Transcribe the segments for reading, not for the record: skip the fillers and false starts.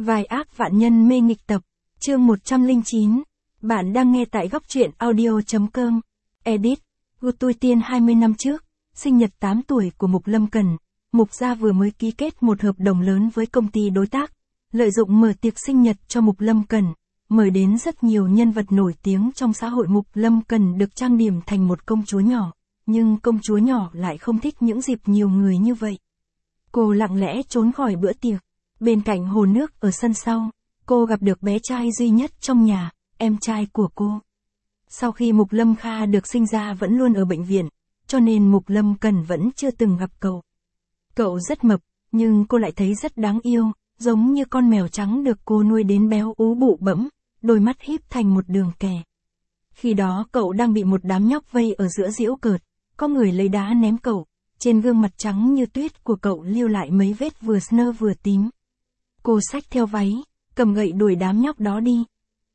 Vài ác vạn nhân mê nghịch tập, chương 109. Bạn đang nghe tại góc truyện audio.com. Edit. Tôi tiên 20 năm trước, sinh nhật 8 tuổi của Mục Lâm Cần, Mục gia vừa mới ký kết một hợp đồng lớn với công ty đối tác, lợi dụng mở tiệc sinh nhật cho Mục Lâm Cần, mời đến rất nhiều nhân vật nổi tiếng trong xã hội. Mục Lâm Cần được trang điểm thành một công chúa nhỏ, nhưng công chúa nhỏ lại không thích những dịp nhiều người như vậy. Cô lặng lẽ trốn khỏi bữa tiệc. Bên cạnh hồ nước ở sân sau, cô gặp được bé trai duy nhất trong nhà, em trai của cô. Sau khi Mục Lâm Kha được sinh ra vẫn luôn ở bệnh viện, cho nên Mục Lâm Cần vẫn chưa từng gặp cậu. Cậu rất mập, nhưng cô lại thấy rất đáng yêu, giống như con mèo trắng được cô nuôi đến béo ú bụ bẫm, đôi mắt híp thành một đường kẻ. Khi đó cậu đang bị một đám nhóc vây ở giữa giễu cợt, có người lấy đá ném cậu, trên gương mặt trắng như tuyết của cậu lưu lại mấy vết vừa nơ vừa tím. Cô xách theo váy, cầm gậy đuổi đám nhóc đó đi.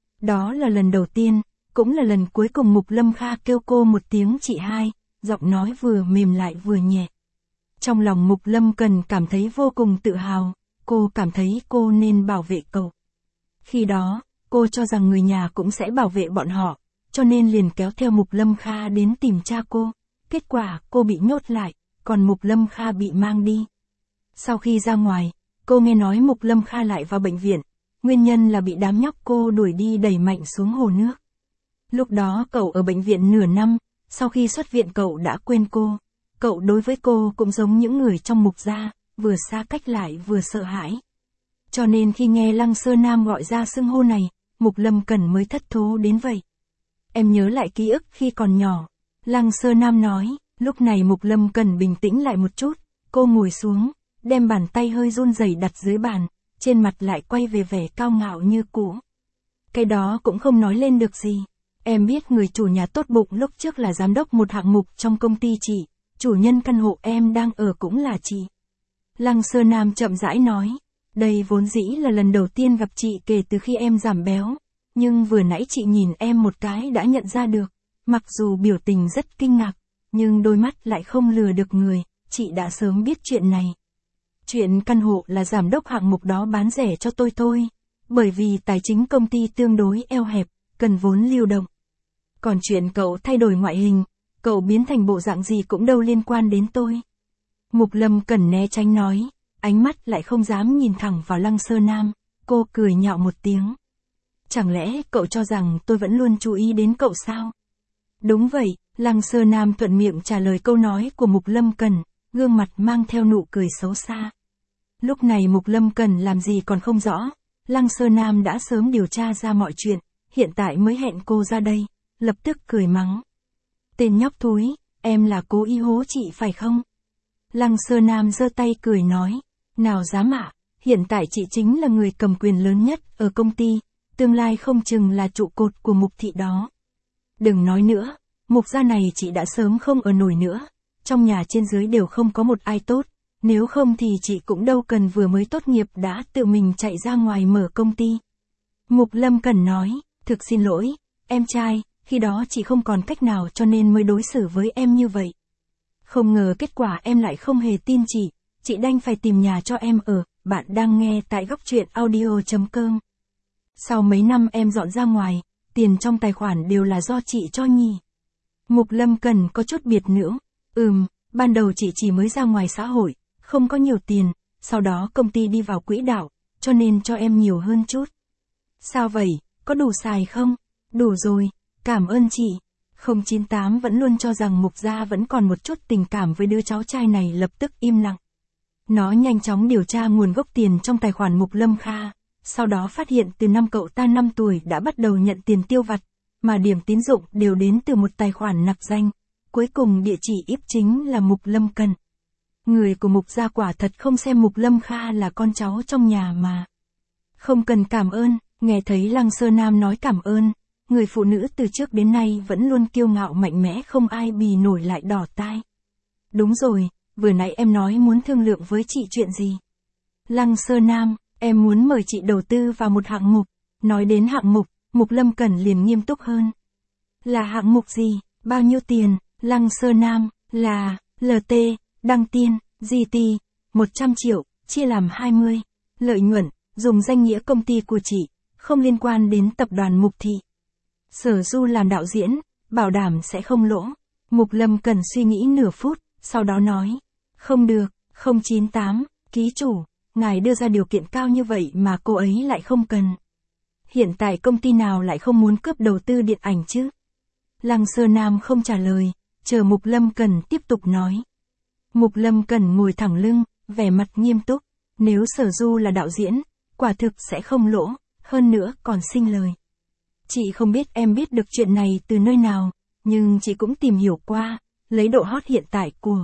Đó là lần đầu tiên, cũng là lần cuối cùng Mục Lâm Kha kêu cô một tiếng chị hai, giọng nói vừa mềm lại vừa nhẹ. Trong lòng Mục Lâm Cần cảm thấy vô cùng tự hào, cô cảm thấy cô nên bảo vệ cậu. Khi đó, cô cho rằng người nhà cũng sẽ bảo vệ bọn họ, cho nên liền kéo theo Mục Lâm Kha đến tìm cha cô. Kết quả cô bị nhốt lại, còn Mục Lâm Kha bị mang đi. Sau khi ra ngoài, cô nghe nói Mục Lâm Kha lại vào bệnh viện, nguyên nhân là bị đám nhóc cô đuổi đi đẩy mạnh xuống hồ nước. Lúc đó cậu ở bệnh viện nửa năm, sau khi xuất viện cậu đã quên cô. Cậu đối với cô cũng giống những người trong Mục gia, vừa xa cách lại vừa sợ hãi. Cho nên khi nghe Lăng Sơ Nam gọi ra xưng hô này, Mục Lâm Cần mới thất thố đến vậy. Em nhớ lại ký ức khi còn nhỏ, Lăng Sơ Nam nói. Lúc này Mục Lâm Cần bình tĩnh lại một chút, cô ngồi xuống, đem bàn tay hơi run rẩy đặt dưới bàn, trên mặt lại quay về vẻ cao ngạo như cũ. Cái đó cũng không nói lên được gì. Em biết người chủ nhà tốt bụng lúc trước là giám đốc một hạng mục trong công ty chị, chủ nhân căn hộ em đang ở cũng là chị. Lăng Sơ Nam chậm rãi nói, đây vốn dĩ là lần đầu tiên gặp chị kể từ khi em giảm béo, nhưng vừa nãy chị nhìn em một cái đã nhận ra được, mặc dù biểu tình rất kinh ngạc, nhưng đôi mắt lại không lừa được người, chị đã sớm biết chuyện này. Chuyện căn hộ là giám đốc hạng mục đó bán rẻ cho tôi thôi, bởi vì tài chính công ty tương đối eo hẹp, cần vốn lưu động. Còn chuyện cậu thay đổi ngoại hình, cậu biến thành bộ dạng gì cũng đâu liên quan đến tôi. Mục Lâm Cần né tránh nói, ánh mắt lại không dám nhìn thẳng vào Lăng Sơ Nam, cô cười nhạo một tiếng. Chẳng lẽ cậu cho rằng tôi vẫn luôn chú ý đến cậu sao? Đúng vậy, Lăng Sơ Nam thuận miệng trả lời câu nói của Mục Lâm Cần, gương mặt mang theo nụ cười xấu xa. Lúc này Mục Lâm Cần làm gì còn không rõ, Lăng Sơ Nam đã sớm điều tra ra mọi chuyện, hiện tại mới hẹn cô ra đây, lập tức cười mắng. Tên nhóc thúi, em là cố ý hố chị phải không? Lăng Sơ Nam giơ tay cười nói, nào dám ạ, hiện tại chị chính là người cầm quyền lớn nhất ở công ty, tương lai không chừng là trụ cột của Mục thị đó. Đừng nói nữa, Mục gia này chị đã sớm không ở nổi nữa, trong nhà trên dưới đều không có một ai tốt, nếu không thì chị cũng đâu cần vừa mới tốt nghiệp đã tự mình chạy ra ngoài mở công ty. Mục Lâm Cần nói, thực xin lỗi, em trai, khi đó chị không còn cách nào cho nên mới đối xử với em như vậy. Không ngờ kết quả em lại không hề tin chị đành phải tìm nhà cho em ở. Bạn đang nghe tại góc truyện audio.com. Sau mấy năm em dọn ra ngoài, tiền trong tài khoản đều là do chị cho nhỉ? Mục Lâm Cần có chút biệt nữ. Ban đầu chị chỉ mới ra ngoài xã hội, không có nhiều tiền, sau đó công ty đi vào quỹ đạo, cho nên cho em nhiều hơn chút. Sao vậy, có đủ xài không? Đủ rồi, cảm ơn chị. 098 vẫn luôn cho rằng Mục gia vẫn còn một chút tình cảm với đứa cháu trai này lập tức im lặng. Nó nhanh chóng điều tra nguồn gốc tiền trong tài khoản Mục Lâm Kha, sau đó phát hiện từ năm cậu ta 5 tuổi đã bắt đầu nhận tiền tiêu vặt, mà điểm tín dụng đều đến từ một tài khoản nặc danh. Cuối cùng địa chỉ íp chính là Mục Lâm Cần. Người của Mục gia quả thật không xem Mục Lâm Kha là con cháu trong nhà mà. Không cần cảm ơn, nghe thấy Lăng Sơ Nam nói cảm ơn, người phụ nữ từ trước đến nay vẫn luôn kiêu ngạo mạnh mẽ không ai bì nổi lại đỏ tai. Đúng rồi, vừa nãy em nói muốn thương lượng với chị chuyện gì? Lăng Sơ Nam, em muốn mời chị đầu tư vào một hạng mục. Nói đến hạng mục, Mục Lâm Cần liền nghiêm túc hơn. Là hạng mục gì, bao nhiêu tiền? Lăng Sơ Nam, là, LT, Đăng Tiên, GT, 100 triệu, chia làm 20. Lợi nhuận, dùng danh nghĩa công ty của chị, không liên quan đến tập đoàn Mục Thị. Sở Du làm đạo diễn, bảo đảm sẽ không lỗ. Mục Lâm Cần suy nghĩ nửa phút, sau đó nói. Không được, 098, ký chủ, ngài đưa ra điều kiện cao như vậy mà cô ấy lại không cần. Hiện tại công ty nào lại không muốn cướp đầu tư điện ảnh chứ? Lăng Sơ Nam không trả lời, chờ Mục Lâm Cần tiếp tục nói. Mục Lâm Cần ngồi thẳng lưng, vẻ mặt nghiêm túc. Nếu Sở Du là đạo diễn, quả thực sẽ không lỗ, hơn nữa còn sinh lời. Chị không biết em biết được chuyện này từ nơi nào, nhưng chị cũng tìm hiểu qua, lấy độ hot hiện tại của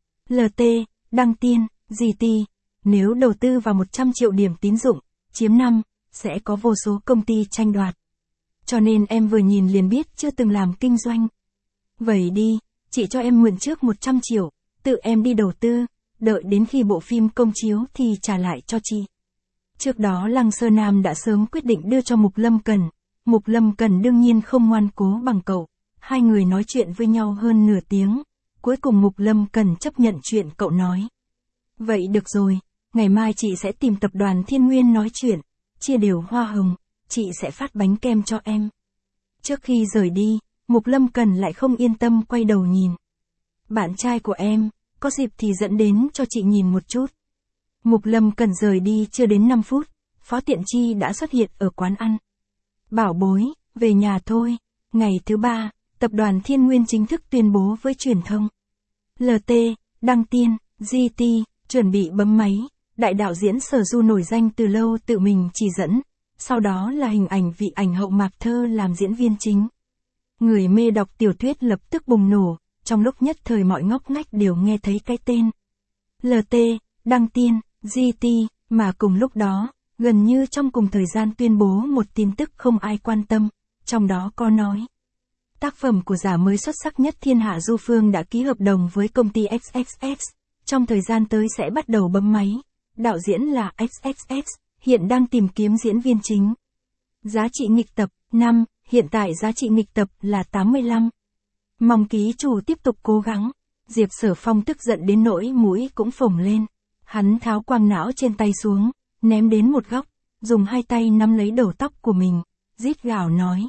LT, Đăng Tiên, GT, nếu đầu tư vào 100 triệu điểm tín dụng, chiếm 5, sẽ có vô số công ty tranh đoạt. Cho nên em vừa nhìn liền biết chưa từng làm kinh doanh. Vậy đi, chị cho em mượn trước 100 triệu, tự em đi đầu tư, đợi đến khi bộ phim công chiếu thì trả lại cho chị. Trước đó Lăng Sơ Nam đã sớm quyết định đưa cho Mục Lâm Cần. Mục Lâm Cần đương nhiên không ngoan cố bằng cậu. Hai người nói chuyện với nhau hơn nửa tiếng. Cuối cùng Mục Lâm Cần chấp nhận chuyện cậu nói. Vậy được rồi, ngày mai chị sẽ tìm tập đoàn Thiên Nguyên nói chuyện, chia đều hoa hồng, chị sẽ phát bánh kem cho em. Trước khi rời đi, Mục Lâm Cần lại không yên tâm quay đầu nhìn. Bạn trai của em, có dịp thì dẫn đến cho chị nhìn một chút. Mục Lâm Cần rời đi chưa đến 5 phút, Phó Tiện Chi đã xuất hiện ở quán ăn. Bảo bối, về nhà thôi. Ngày thứ 3, tập đoàn Thiên Nguyên chính thức tuyên bố với truyền thông. LT, Đăng Tiên, GT, chuẩn bị bấm máy. Đại đạo diễn Sở Du nổi danh từ lâu tự mình chỉ dẫn. Sau đó là hình ảnh vị ảnh hậu Mạc Thơ làm diễn viên chính. Người mê đọc tiểu thuyết lập tức bùng nổ. Trong lúc nhất thời mọi ngóc ngách đều nghe thấy cái tên LT, Đăng Tiên, GT, mà cùng lúc đó, gần như trong cùng thời gian tuyên bố một tin tức không ai quan tâm, trong đó có nói. Tác phẩm của giả mới xuất sắc nhất thiên hạ Du Phương đã ký hợp đồng với công ty XXX, trong thời gian tới sẽ bắt đầu bấm máy. Đạo diễn là XXX, hiện đang tìm kiếm diễn viên chính. Giá trị nghịch tập, 5, hiện tại giá trị nghịch tập là 85. Mong ký chủ tiếp tục cố gắng. Diệp Sở Phong tức giận đến nỗi mũi cũng phồng lên. Hắn tháo quang não trên tay xuống, ném đến một góc, dùng hai tay nắm lấy đầu tóc của mình, rít gào nói.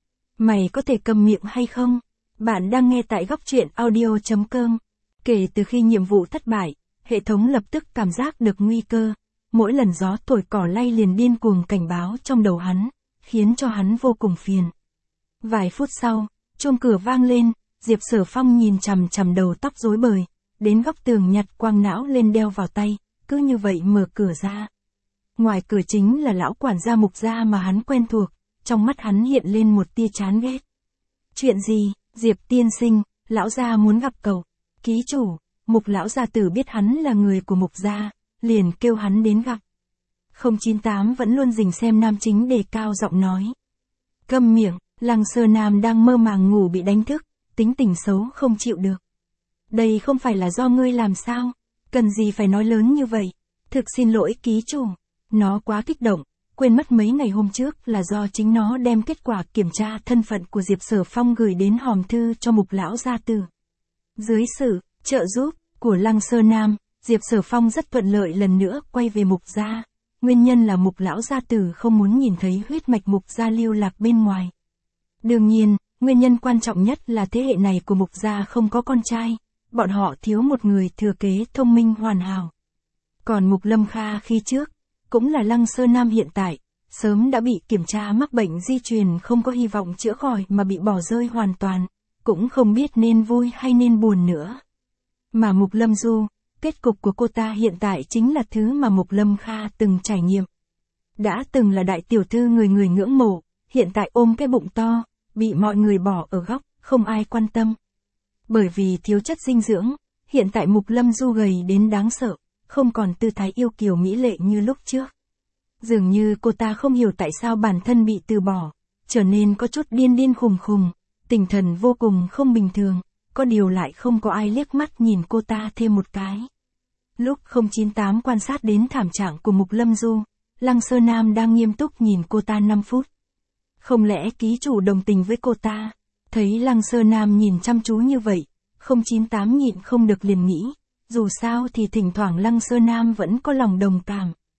Mày có thể câm miệng hay không? Bạn đang nghe tại góc truyện audio.com. Kể từ khi nhiệm vụ thất bại, hệ thống lập tức cảm giác được nguy cơ. Mỗi lần gió thổi cỏ lay liền điên cuồng cảnh báo trong đầu hắn, khiến cho hắn vô cùng phiền. Vài phút sau, chuông cửa vang lên, Diệp Sở Phong nhìn chằm chằm đầu tóc rối bời, đến góc tường nhặt quang não lên đeo vào tay, cứ như vậy mở cửa ra. Ngoài cửa chính là lão quản gia Mục gia mà hắn quen thuộc, trong mắt hắn hiện lên một tia chán ghét. Chuyện gì, Diệp tiên sinh, lão gia muốn gặp cậu. Ký chủ, Mục lão gia tử biết hắn là người của Mục gia, liền kêu hắn đến gặp. 098 vẫn luôn rình xem nam chính đề cao giọng nói. Câm miệng, Lăng Sơ Nam đang mơ màng ngủ bị đánh thức, tính tình xấu không chịu được. Đây không phải là do ngươi làm sao, cần gì phải nói lớn như vậy. Thực xin lỗi ký chủ, nó quá kích động, quên mất mấy ngày hôm trước là do chính nó đem kết quả kiểm tra thân phận của Diệp Sở Phong gửi đến hòm thư cho Mục lão gia tử. Dưới sự trợ giúp của Lăng Sơ Nam, Diệp Sở Phong rất thuận lợi lần nữa quay về Mục gia. Nguyên nhân là Mục lão gia tử không muốn nhìn thấy huyết mạch Mục gia lưu lạc bên ngoài. Đương nhiên, nguyên nhân quan trọng nhất là thế hệ này của Mục gia không có con trai, bọn họ thiếu một người thừa kế thông minh hoàn hảo. Còn Mục Lâm Kha khi trước, cũng là Lăng Sơ Nam hiện tại, sớm đã bị kiểm tra mắc bệnh di truyền không có hy vọng chữa khỏi mà bị bỏ rơi hoàn toàn, cũng không biết nên vui hay nên buồn nữa. Mà Mục Lâm Du, kết cục của cô ta hiện tại chính là thứ mà Mục Lâm Kha từng trải nghiệm. Đã từng là đại tiểu thư người người ngưỡng mộ, hiện tại ôm cái bụng to, bị mọi người bỏ ở góc, không ai quan tâm. Bởi vì thiếu chất dinh dưỡng, hiện tại Mục Lâm Du gầy đến đáng sợ, không còn tư thái yêu kiều mỹ lệ như lúc trước. Dường như cô ta không hiểu tại sao bản thân bị từ bỏ, trở nên có chút điên điên khùng khùng, tinh thần vô cùng không bình thường, có điều lại không có ai liếc mắt nhìn cô ta thêm một cái. Lúc 098 quan sát đến thảm trạng của Mục Lâm Du, Lăng Sơ Nam đang nghiêm túc nhìn cô ta 5 phút. Không lẽ ký chủ đồng tình với cô ta? Thấy Lăng Sơ Nam nhìn chăm chú như vậy, 098 nhịn không được liền nghĩ, dù sao thì thỉnh thoảng Lăng Sơ Nam vẫn có lòng đồng cảm.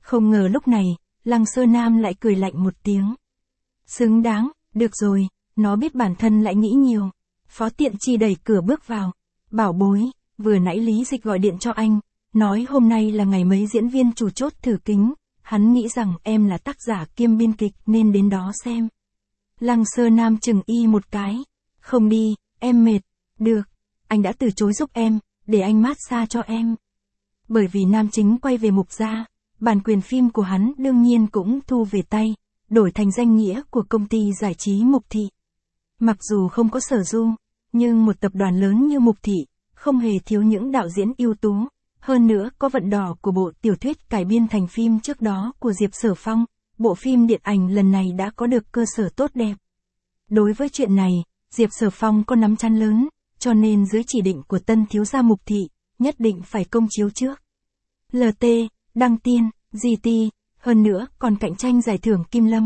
Không ngờ lúc này, Lăng Sơ Nam lại cười lạnh một tiếng. Xứng đáng, được rồi, nó biết bản thân lại nghĩ nhiều. Phó Tiện Chi đẩy cửa bước vào. Bảo bối, vừa nãy Lý Dịch gọi điện cho anh, nói hôm nay là ngày mấy diễn viên chủ chốt thử kính, hắn nghĩ rằng em là tác giả kiêm biên kịch nên đến đó xem. Lăng Sơ Nam chừng y một cái. Không đi, em mệt. Được, anh đã từ chối giúp em, để anh massage cho em. Bởi vì nam chính quay về Mục Gia, bản quyền phim của hắn đương nhiên cũng thu về tay, đổi thành danh nghĩa của công ty giải trí Mục Thị. Mặc dù không có Sở Du, nhưng một tập đoàn lớn như Mục Thị, không hề thiếu những đạo diễn ưu tú, hơn nữa có vận đỏ của bộ tiểu thuyết cải biên thành phim trước đó của Diệp Sở Phong, bộ phim điện ảnh lần này đã có được cơ sở tốt đẹp. Đối với chuyện này, Diệp Sở Phong có nắm chắn lớn, cho nên dưới chỉ định của tân thiếu gia Mục Thị, nhất định phải công chiếu trước. LT, Đăng Tiên, GT, hơn nữa còn cạnh tranh giải thưởng Kim Lâm.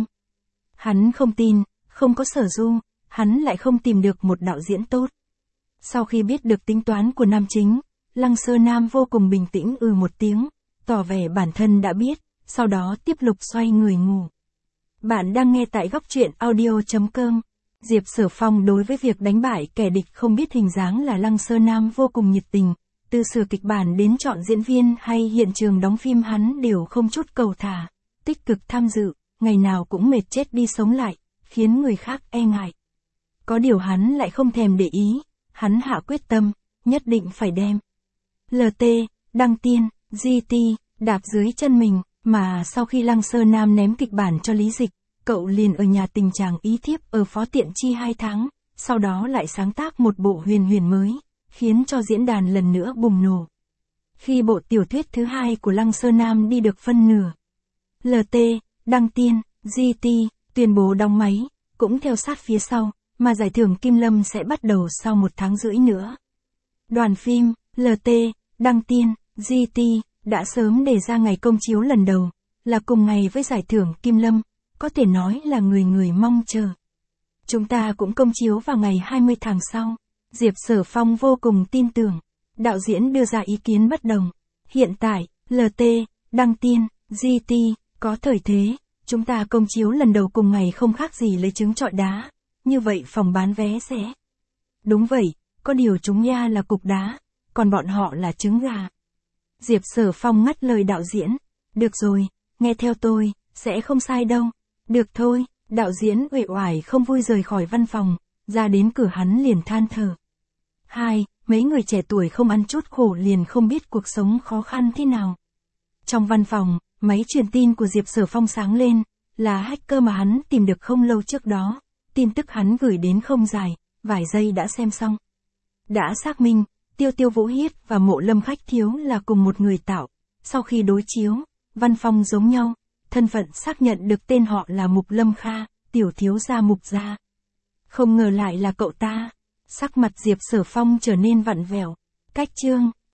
Hắn không tin, không có Sở Du, hắn lại không tìm được một đạo diễn tốt. Sau khi biết được tính toán của nam chính, Lăng Sơ Nam vô cùng bình tĩnh một tiếng, tỏ vẻ bản thân đã biết, sau đó tiếp tục xoay người ngủ. Bạn đang nghe tại góc truyện audio.com. Diệp Sở Phong đối với việc đánh bại kẻ địch không biết hình dáng là Lăng Sơ Nam vô cùng nhiệt tình, từ sửa kịch bản đến chọn diễn viên hay hiện trường đóng phim hắn đều không chút cầu thả, tích cực tham dự, ngày nào cũng mệt chết đi sống lại, khiến người khác e ngại. Có điều hắn lại không thèm để ý, hắn hạ quyết tâm, nhất định phải đem LT, Đăng Tiên, GT, đạp dưới chân mình, mà sau khi Lăng Sơ Nam ném kịch bản cho Lý Dịch, cậu liền ở nhà tình chàng ý thiếp ở Phó Tiện Chi 2 tháng, sau đó lại sáng tác một bộ huyền huyền mới, khiến cho diễn đàn lần nữa bùng nổ. Khi bộ tiểu thuyết thứ 2 của Lăng Sơ Nam đi được phân nửa, LT, Đăng Tiên, GT, tuyên bố đóng máy, cũng theo sát phía sau, mà giải thưởng Kim Lâm sẽ bắt đầu sau 1 tháng rưỡi nữa. Đoàn phim, LT, Đăng Tiên, GT, đã sớm đề ra ngày công chiếu lần đầu, là cùng ngày với giải thưởng Kim Lâm, có thể nói là người người mong chờ. Chúng ta cũng công chiếu vào ngày 20 tháng sau. Diệp Sở Phong vô cùng tin tưởng. Đạo diễn đưa ra ý kiến bất đồng. Hiện tại, LT, Đăng Tiên, GT, có thời thế, chúng ta công chiếu lần đầu cùng ngày không khác gì lấy trứng trọi đá. Như vậy phòng bán vé sẽ. Đúng vậy, có điều chúng nha là cục đá, còn bọn họ là trứng gà. Diệp Sở Phong ngắt lời đạo diễn. Được rồi, nghe theo tôi, sẽ không sai đâu. Được thôi, đạo diễn uể oải không vui rời khỏi văn phòng, ra đến cửa hắn liền than thở. Mấy người trẻ tuổi không ăn chút khổ liền không biết cuộc sống khó khăn thế nào. Trong văn phòng, máy truyền tin của Diệp Sở Phong sáng lên, là hacker mà hắn tìm được không lâu trước đó, tin tức hắn gửi đến không dài, vài giây đã xem xong. Đã xác minh, Tiêu Vũ Hiết và Mộ Lâm Khách Thiếu là cùng một người tạo, sau khi đối chiếu, văn phong giống nhau, thân phận xác nhận được tên họ là Mục Lâm Kha, tiểu thiếu gia Mục gia. Không ngờ lại là cậu ta. Sắc mặt Diệp Sở Phong trở nên vặn vẹo. Cách chương